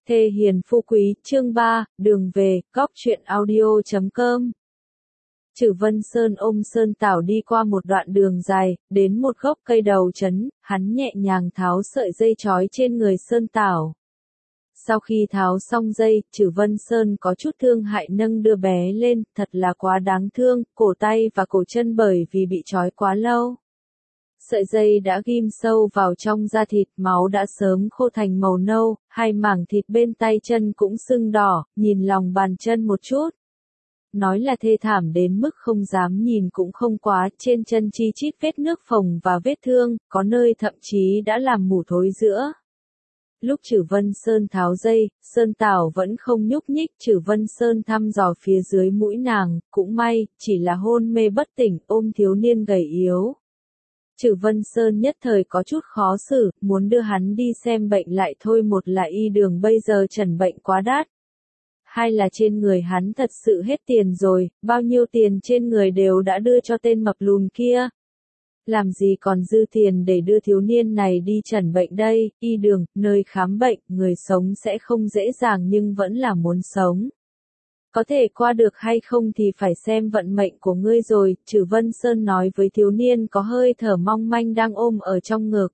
Thê hiền phu quý, chương 3, đường về, góc truyện audio.com. Trử Vân Sơn ôm Sơn Tảo đi qua một đoạn đường dài, đến một gốc cây đầu trấn, hắn nhẹ nhàng tháo sợi dây trói trên người Sơn Tảo. Sau khi tháo xong dây, Trử Vân Sơn có chút thương hại nâng đưa bé lên, thật là quá đáng thương, cổ tay và cổ chân bởi vì bị trói quá lâu. Sợi dây đã ghim sâu vào trong da thịt, máu đã sớm khô thành màu nâu, hai mảng thịt bên tay chân cũng sưng đỏ, nhìn lòng bàn chân một chút. Nói là thê thảm đến mức không dám nhìn cũng không quá, trên chân chi chít vết nước phồng và vết thương, có nơi thậm chí đã làm mủ thối giữa. Lúc Trử Vân Sơn tháo dây, Sơn Tảo vẫn không nhúc nhích, Trử Vân Sơn thăm dò phía dưới mũi nàng, cũng may, chỉ là hôn mê bất tỉnh, ôm thiếu niên gầy yếu. Trử Vân Sơn nhất thời có chút khó xử, muốn đưa hắn đi xem bệnh lại thôi, một là y đường bây giờ trần bệnh quá đắt. Hai là trên người hắn thật sự hết tiền rồi, bao nhiêu tiền trên người đều đã đưa cho tên mập lùn kia. Làm gì còn dư tiền để đưa thiếu niên này đi trần bệnh đây, y đường, nơi khám bệnh, người sống sẽ không dễ dàng nhưng vẫn là muốn sống. Có thể qua được hay không thì phải xem vận mệnh của ngươi rồi, Trử Vân Sơn nói với thiếu niên có hơi thở mong manh đang ôm ở trong ngực.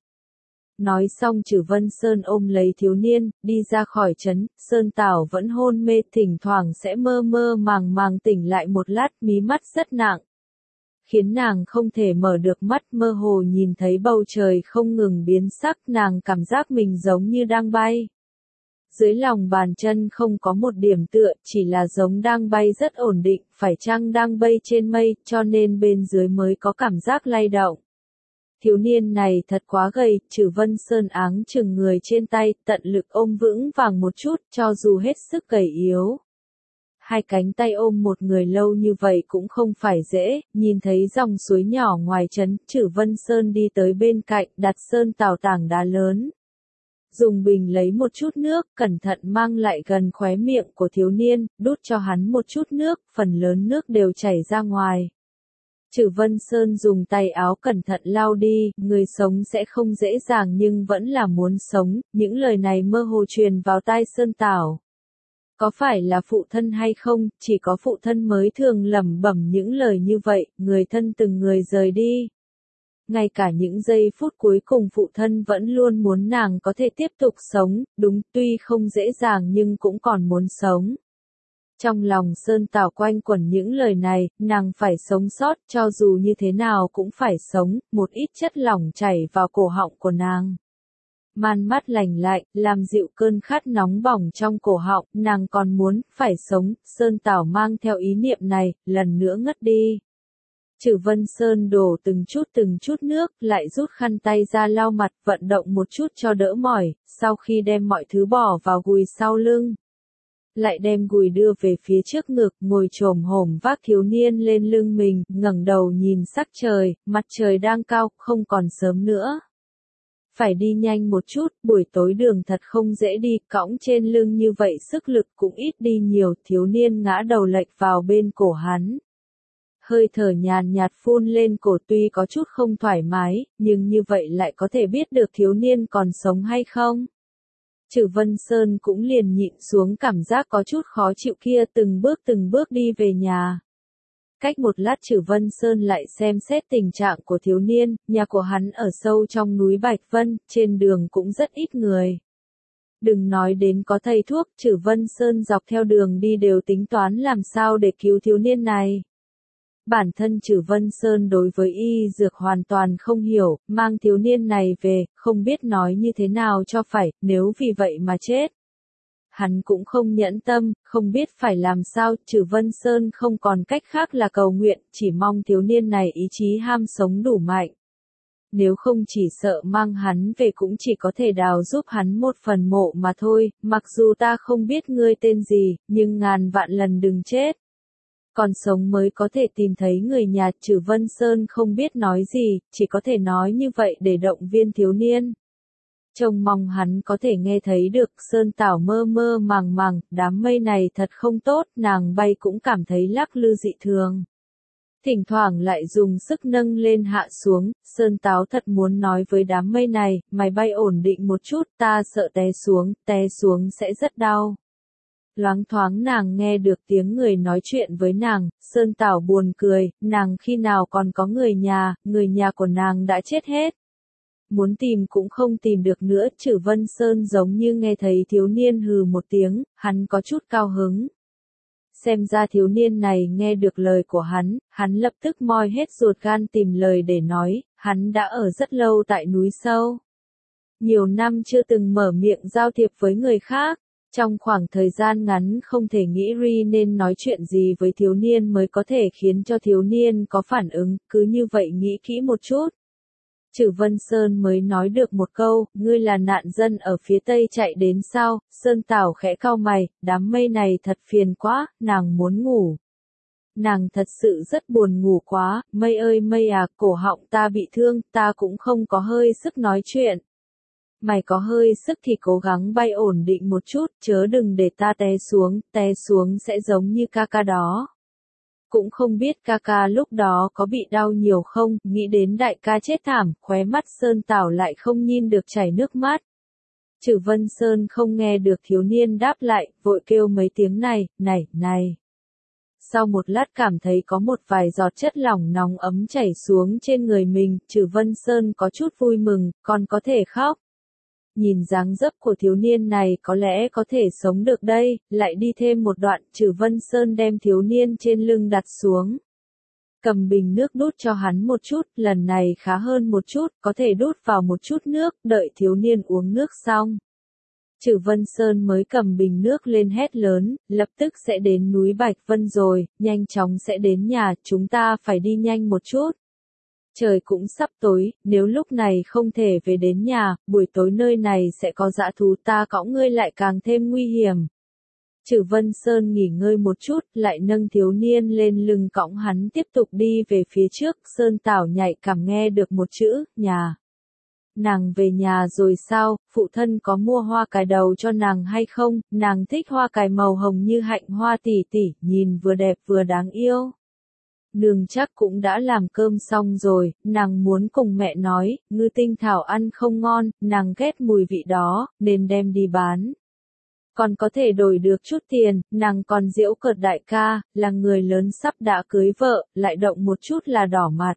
Nói xong Trử Vân Sơn ôm lấy thiếu niên, đi ra khỏi trấn, Sơn Tảo vẫn hôn mê, thỉnh thoảng sẽ mơ mơ màng màng tỉnh lại một lát, mí mắt rất nặng. Khiến nàng không thể mở được mắt, mơ hồ nhìn thấy bầu trời không ngừng biến sắc, nàng cảm giác mình giống như đang bay. Dưới lòng bàn chân không có một điểm tựa, chỉ là giống đang bay rất ổn định, phải chăng đang bay trên mây, cho nên bên dưới mới có cảm giác lay động. Thiếu niên này thật quá gầy, Trử Vân Sơn áng chừng người trên tay, tận lực ôm vững vàng một chút, cho dù hết sức gầy yếu. Hai cánh tay ôm một người lâu như vậy cũng không phải dễ, nhìn thấy dòng suối nhỏ ngoài trấn, Trử Vân Sơn đi tới bên cạnh, đặt Sơn Tảo tảng đá lớn. Dùng bình lấy một chút nước, cẩn thận mang lại gần khóe miệng của thiếu niên, đút cho hắn một chút nước, phần lớn nước đều chảy ra ngoài. Trử Vân Sơn dùng tay áo cẩn thận lau đi, người sống sẽ không dễ dàng nhưng vẫn là muốn sống, những lời này mơ hồ truyền vào tai Sơn Tảo. Có phải là phụ thân hay không, chỉ có phụ thân mới thường lẩm bẩm những lời như vậy, người thân từng người rời đi. Ngay cả những giây phút cuối cùng phụ thân vẫn luôn muốn nàng có thể tiếp tục sống, đúng, tuy không dễ dàng nhưng cũng còn muốn sống. Trong lòng Sơn Tảo quanh quẩn những lời này, nàng phải sống sót, cho dù như thế nào cũng phải sống, một ít chất lỏng chảy vào cổ họng của nàng. Man mát lành lạnh, làm dịu cơn khát nóng bỏng trong cổ họng, nàng còn muốn, phải sống, Sơn Tảo mang theo ý niệm này, lần nữa ngất đi. Trử Vân Sơn đổ từng chút nước, lại rút khăn tay ra lau mặt, vận động một chút cho đỡ mỏi, sau khi đem mọi thứ bỏ vào gùi sau lưng. Lại đem gùi đưa về phía trước ngực, ngồi chồm hổm vác thiếu niên lên lưng mình, ngẩng đầu nhìn sắc trời, mặt trời đang cao, không còn sớm nữa. Phải đi nhanh một chút, buổi tối đường thật không dễ đi, cõng trên lưng như vậy sức lực cũng ít đi nhiều, thiếu niên ngã đầu lệch vào bên cổ hắn. Hơi thở nhàn nhạt phun lên cổ, tuy có chút không thoải mái, nhưng như vậy lại có thể biết được thiếu niên còn sống hay không. Trử Vân Sơn cũng liền nhịn xuống cảm giác có chút khó chịu kia, từng bước đi về nhà. Cách một lát Trử Vân Sơn lại xem xét tình trạng của thiếu niên, nhà của hắn ở sâu trong núi Bạch Vân, trên đường cũng rất ít người. Đừng nói đến có thầy thuốc, Trử Vân Sơn dọc theo đường đi đều tính toán làm sao để cứu thiếu niên này. Bản thân Trử Vân Sơn đối với y dược hoàn toàn không hiểu, mang thiếu niên này về, không biết nói như thế nào cho phải, nếu vì vậy mà chết. Hắn cũng không nhẫn tâm, không biết phải làm sao, Trử Vân Sơn không còn cách khác là cầu nguyện, chỉ mong thiếu niên này ý chí ham sống đủ mạnh. Nếu không chỉ sợ mang hắn về cũng chỉ có thể đào giúp hắn một phần mộ mà thôi, mặc dù ta không biết ngươi tên gì, nhưng ngàn vạn lần đừng chết. Còn sống mới có thể tìm thấy người nhà, Trử Vân Sơn không biết nói gì, chỉ có thể nói như vậy để động viên thiếu niên. Trông mong hắn có thể nghe thấy được, Sơn Tảo mơ mơ màng màng, đám mây này thật không tốt, nàng bay cũng cảm thấy lắc lư dị thường. thỉnh thoảng lại dùng sức nâng lên hạ xuống, Sơn Táo thật muốn nói với đám mây này, mày bay ổn định một chút, ta sợ té xuống sẽ rất đau. Loáng thoáng nàng nghe được tiếng người nói chuyện với nàng, Sơn Tảo buồn cười, nàng khi nào còn có người nhà của nàng đã chết hết. Muốn tìm cũng không tìm được nữa, Chử Vân Sơn giống như nghe thấy thiếu niên hừ một tiếng, hắn có chút cao hứng. Xem ra thiếu niên này nghe được lời của hắn lập tức moi hết ruột gan tìm lời để nói, hắn đã ở rất lâu tại núi sâu. Nhiều năm chưa từng mở miệng giao thiệp với người khác. Trong khoảng thời gian ngắn không thể nghĩ Ri nên nói chuyện gì với thiếu niên mới có thể khiến cho thiếu niên có phản ứng, cứ như vậy nghĩ kỹ một chút. Chử Vân Sơn mới nói được một câu, ngươi là nạn dân ở phía tây chạy đến sao, Sơn Tảo khẽ cau mày, đám mây này thật phiền quá, nàng muốn ngủ. Nàng thật sự rất buồn ngủ quá, mây ơi mây à, cổ họng ta bị thương, ta cũng không có hơi sức nói chuyện. Mày có hơi sức thì cố gắng bay ổn định một chút, chớ đừng để ta té xuống sẽ giống như ca ca đó. Cũng không biết ca ca lúc đó có bị đau nhiều không, nghĩ đến đại ca chết thảm, khóe mắt Sơn Tảo lại không nhìn được chảy nước mắt. Chử Vân Sơn không nghe được thiếu niên đáp lại, vội kêu mấy tiếng này. Sau một lát cảm thấy có một vài giọt chất lỏng nóng ấm chảy xuống trên người mình, Chử Vân Sơn có chút vui mừng, còn có thể khóc. Nhìn dáng dấp của thiếu niên này có lẽ có thể sống được đây, lại đi thêm một đoạn, Chử Vân Sơn đem thiếu niên trên lưng đặt xuống. Cầm bình nước đút cho hắn một chút, lần này khá hơn một chút, có thể đút vào một chút nước, đợi thiếu niên uống nước xong. Chử Vân Sơn mới cầm bình nước lên hét lớn, lập tức sẽ đến núi Bạch Vân rồi, nhanh chóng sẽ đến nhà, chúng ta phải đi nhanh một chút. Trời cũng sắp tối, nếu lúc này không thể về đến nhà, buổi tối nơi này sẽ có dã thú, ta cõng ngươi lại càng thêm nguy hiểm. Chử Vân Sơn nghỉ ngơi một chút, lại nâng thiếu niên lên lưng cõng hắn tiếp tục đi về phía trước, Sơn Tảo nhạy cảm nghe được một chữ, nhà. Nàng về nhà rồi sao, phụ thân có mua hoa cài đầu cho nàng hay không, nàng thích hoa cài màu hồng như hạnh hoa tỷ tỷ, nhìn vừa đẹp vừa đáng yêu. Nương chắc cũng đã làm cơm xong rồi, nàng muốn cùng mẹ nói, ngư tinh thảo ăn không ngon, nàng ghét mùi vị đó, nên đem đi bán. Còn có thể đổi được chút tiền, nàng còn giễu cợt đại ca, là người lớn sắp đã cưới vợ, lại động một chút là đỏ mặt.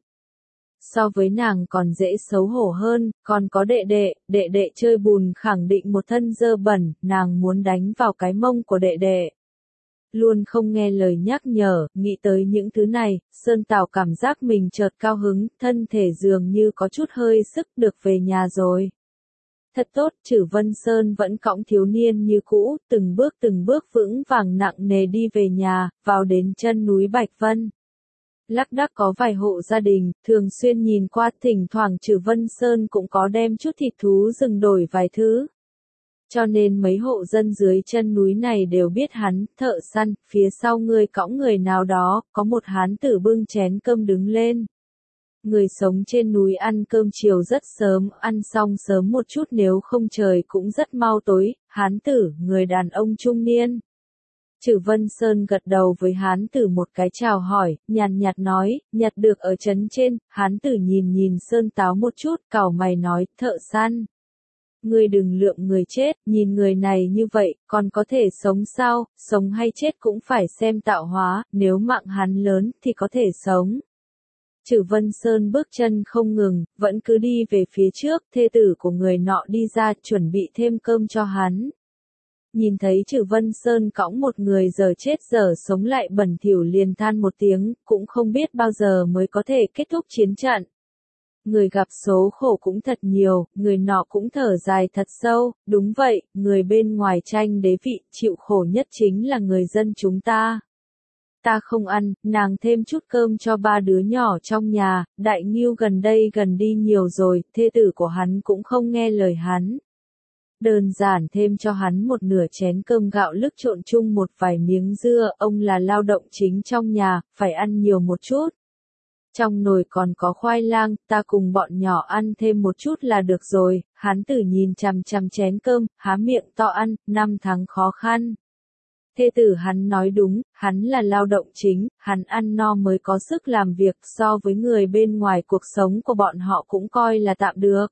So với nàng còn dễ xấu hổ hơn, còn có đệ đệ chơi bùn khẳng định một thân dơ bẩn, nàng muốn đánh vào cái mông của đệ đệ. Luôn không nghe lời nhắc nhở, nghĩ tới những thứ này, Sơn Tảo cảm giác mình chợt cao hứng, thân thể dường như có chút hơi sức được về nhà rồi. Thật tốt, Chử Vân Sơn vẫn cõng thiếu niên như cũ, từng bước vững vàng nặng nề đi về nhà, vào đến chân núi Bạch Vân. Lác đác có vài hộ gia đình, thường xuyên nhìn qua, thỉnh thoảng Chử Vân Sơn cũng có đem chút thịt thú rừng đổi vài thứ. Cho nên mấy hộ dân dưới chân núi này đều biết hắn, thợ săn, phía sau người cõng người nào đó, có một hán tử bưng chén cơm đứng lên. Người sống trên núi ăn cơm chiều rất sớm, ăn xong sớm một chút nếu không trời cũng rất mau tối, hán tử, người đàn ông trung niên. Chử Vân Sơn gật đầu với hán tử một cái chào hỏi, nhàn nhạt nói, nhặt được ở trấn trên, hán tử nhìn Sơn Táo một chút, cau mày nói, thợ săn. Ngươi đừng lượm người chết, nhìn người này như vậy, còn có thể sống sao, sống hay chết cũng phải xem tạo hóa, nếu mạng hắn lớn thì có thể sống. Chử Vân Sơn bước chân không ngừng, vẫn cứ đi về phía trước, thê tử của người nọ đi ra chuẩn bị thêm cơm cho hắn. Nhìn thấy Chử Vân Sơn cõng một người giờ chết giờ sống lại bẩn thỉu liền than một tiếng, cũng không biết bao giờ mới có thể kết thúc chiến trận. Người gặp số khổ cũng thật nhiều, người nọ cũng thở dài thật sâu, đúng vậy, người bên ngoài tranh đế vị, chịu khổ nhất chính là người dân chúng ta. Ta không ăn, nàng thêm chút cơm cho ba đứa nhỏ trong nhà, Đại Ngưu gần đây gần đi nhiều rồi, thê tử của hắn cũng không nghe lời hắn. Đơn giản thêm cho hắn một nửa chén cơm gạo lứt trộn chung một vài miếng dưa, ông là lao động chính trong nhà, phải ăn nhiều một chút. Trong nồi còn có khoai lang, ta cùng bọn nhỏ ăn thêm một chút là được rồi, hán tử nhìn chằm chằm chén cơm, há miệng to ăn, 5 tháng khó khăn. Thê tử hắn nói đúng, hắn là lao động chính, hắn ăn no mới có sức làm việc, so với người bên ngoài cuộc sống của bọn họ cũng coi là tạm được.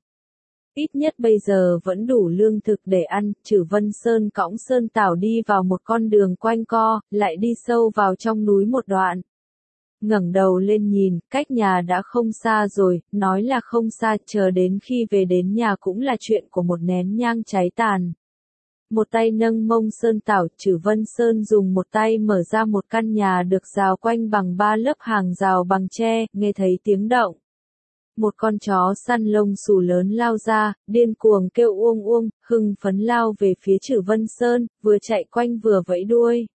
Ít nhất bây giờ vẫn đủ lương thực để ăn. Chử Vân Sơn cõng Sơn Tảo đi vào một con đường quanh co, lại đi sâu vào trong núi một đoạn. Ngẩng đầu lên nhìn, cách nhà đã không xa rồi, nói là không xa, chờ đến khi về đến nhà cũng là chuyện của một nén nhang cháy tàn. Một tay nâng mông Sơn Tảo, Chử Vân Sơn dùng một tay mở ra một căn nhà được rào quanh bằng 3 lớp hàng rào bằng tre, nghe thấy tiếng động. Một con chó săn lông xù lớn lao ra, điên cuồng kêu uông uông, hưng phấn lao về phía Chử Vân Sơn, vừa chạy quanh vừa vẫy đuôi.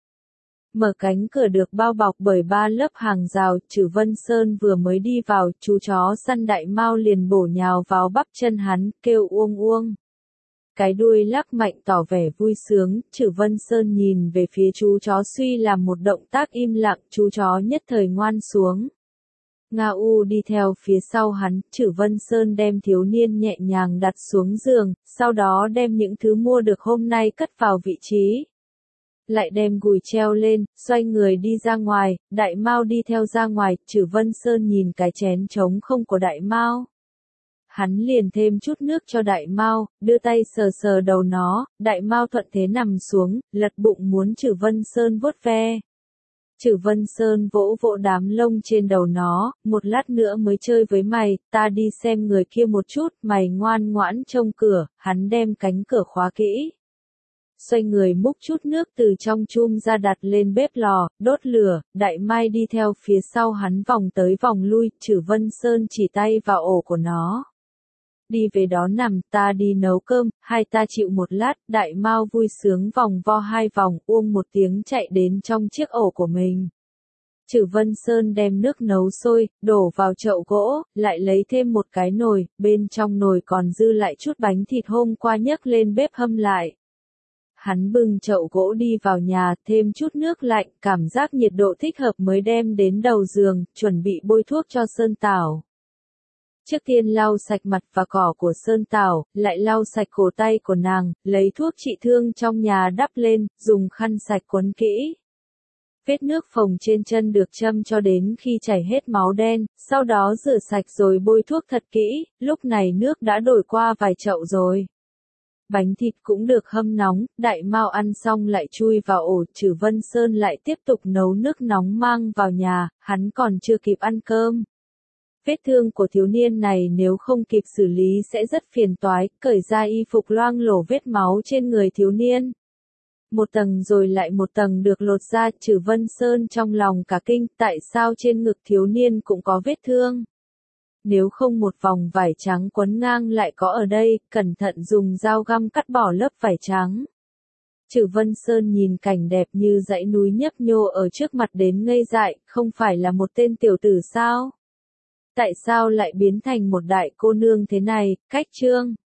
Mở cánh cửa được bao bọc bởi 3 lớp hàng rào, Chử Vân Sơn vừa mới đi vào, chú chó săn đại mao liền bổ nhào vào bắp chân hắn, kêu uông uông. Cái đuôi lắc mạnh tỏ vẻ vui sướng, Chử Vân Sơn nhìn về phía chú chó suy làm một động tác im lặng, chú chó nhất thời ngoan xuống. Nga U đi theo phía sau hắn, Chử Vân Sơn đem thiếu niên nhẹ nhàng đặt xuống giường, sau đó đem những thứ mua được hôm nay cất vào vị trí. Lại đem gùi treo lên, xoay người đi ra ngoài, đại mao đi theo ra ngoài, Chử Vân Sơn nhìn cái chén trống không của đại mao. Hắn liền thêm chút nước cho đại mao, đưa tay sờ sờ đầu nó, đại mao thuận thế nằm xuống, lật bụng muốn Chử Vân Sơn vuốt ve. Chử Vân Sơn vỗ vỗ đám lông trên đầu nó, một lát nữa mới chơi với mày, ta đi xem người kia một chút, mày ngoan ngoãn trông cửa, hắn đem cánh cửa khóa kỹ. Xoay người múc chút nước từ trong chum ra đặt lên bếp lò, đốt lửa, đại mai đi theo phía sau hắn vòng tới vòng lui, Chử Vân Sơn chỉ tay vào ổ của nó. Đi về đó nằm, ta đi nấu cơm, hai ta chịu một lát, đại mao vui sướng vòng vo 2 vòng, uông một tiếng chạy đến trong chiếc ổ của mình. Chử Vân Sơn đem nước nấu sôi, đổ vào chậu gỗ, lại lấy thêm một cái nồi, bên trong nồi còn dư lại chút bánh thịt hôm qua nhấc lên bếp hâm lại. Hắn bưng chậu gỗ đi vào nhà, thêm chút nước lạnh, cảm giác nhiệt độ thích hợp mới đem đến đầu giường, chuẩn bị bôi thuốc cho Sơn Tảo. Trước tiên lau sạch mặt và cỏ của Sơn Tảo, lại lau sạch cổ tay của nàng, lấy thuốc trị thương trong nhà đắp lên, dùng khăn sạch quấn kỹ. Vết nước phồng trên chân được châm cho đến khi chảy hết máu đen, sau đó rửa sạch rồi bôi thuốc thật kỹ, lúc này nước đã đổi qua vài chậu rồi. Bánh thịt cũng được hâm nóng, đại mao ăn xong lại chui vào ổ, Chử Vân Sơn lại tiếp tục nấu nước nóng mang vào nhà, hắn còn chưa kịp ăn cơm. Vết thương của thiếu niên này nếu không kịp xử lý sẽ rất phiền toái, cởi ra y phục loang lổ vết máu trên người thiếu niên. Một tầng rồi lại một tầng được lột ra, Chử Vân Sơn trong lòng cả kinh, tại sao trên ngực thiếu niên cũng có vết thương? Nếu không một vòng vải trắng quấn ngang lại có ở đây, cẩn thận dùng dao găm cắt bỏ lớp vải trắng. Chử Vân Sơn nhìn cảnh đẹp như dãy núi nhấp nhô ở trước mặt đến ngây dại, không phải là một tên tiểu tử sao? Tại sao lại biến thành một đại cô nương thế này? Cách chương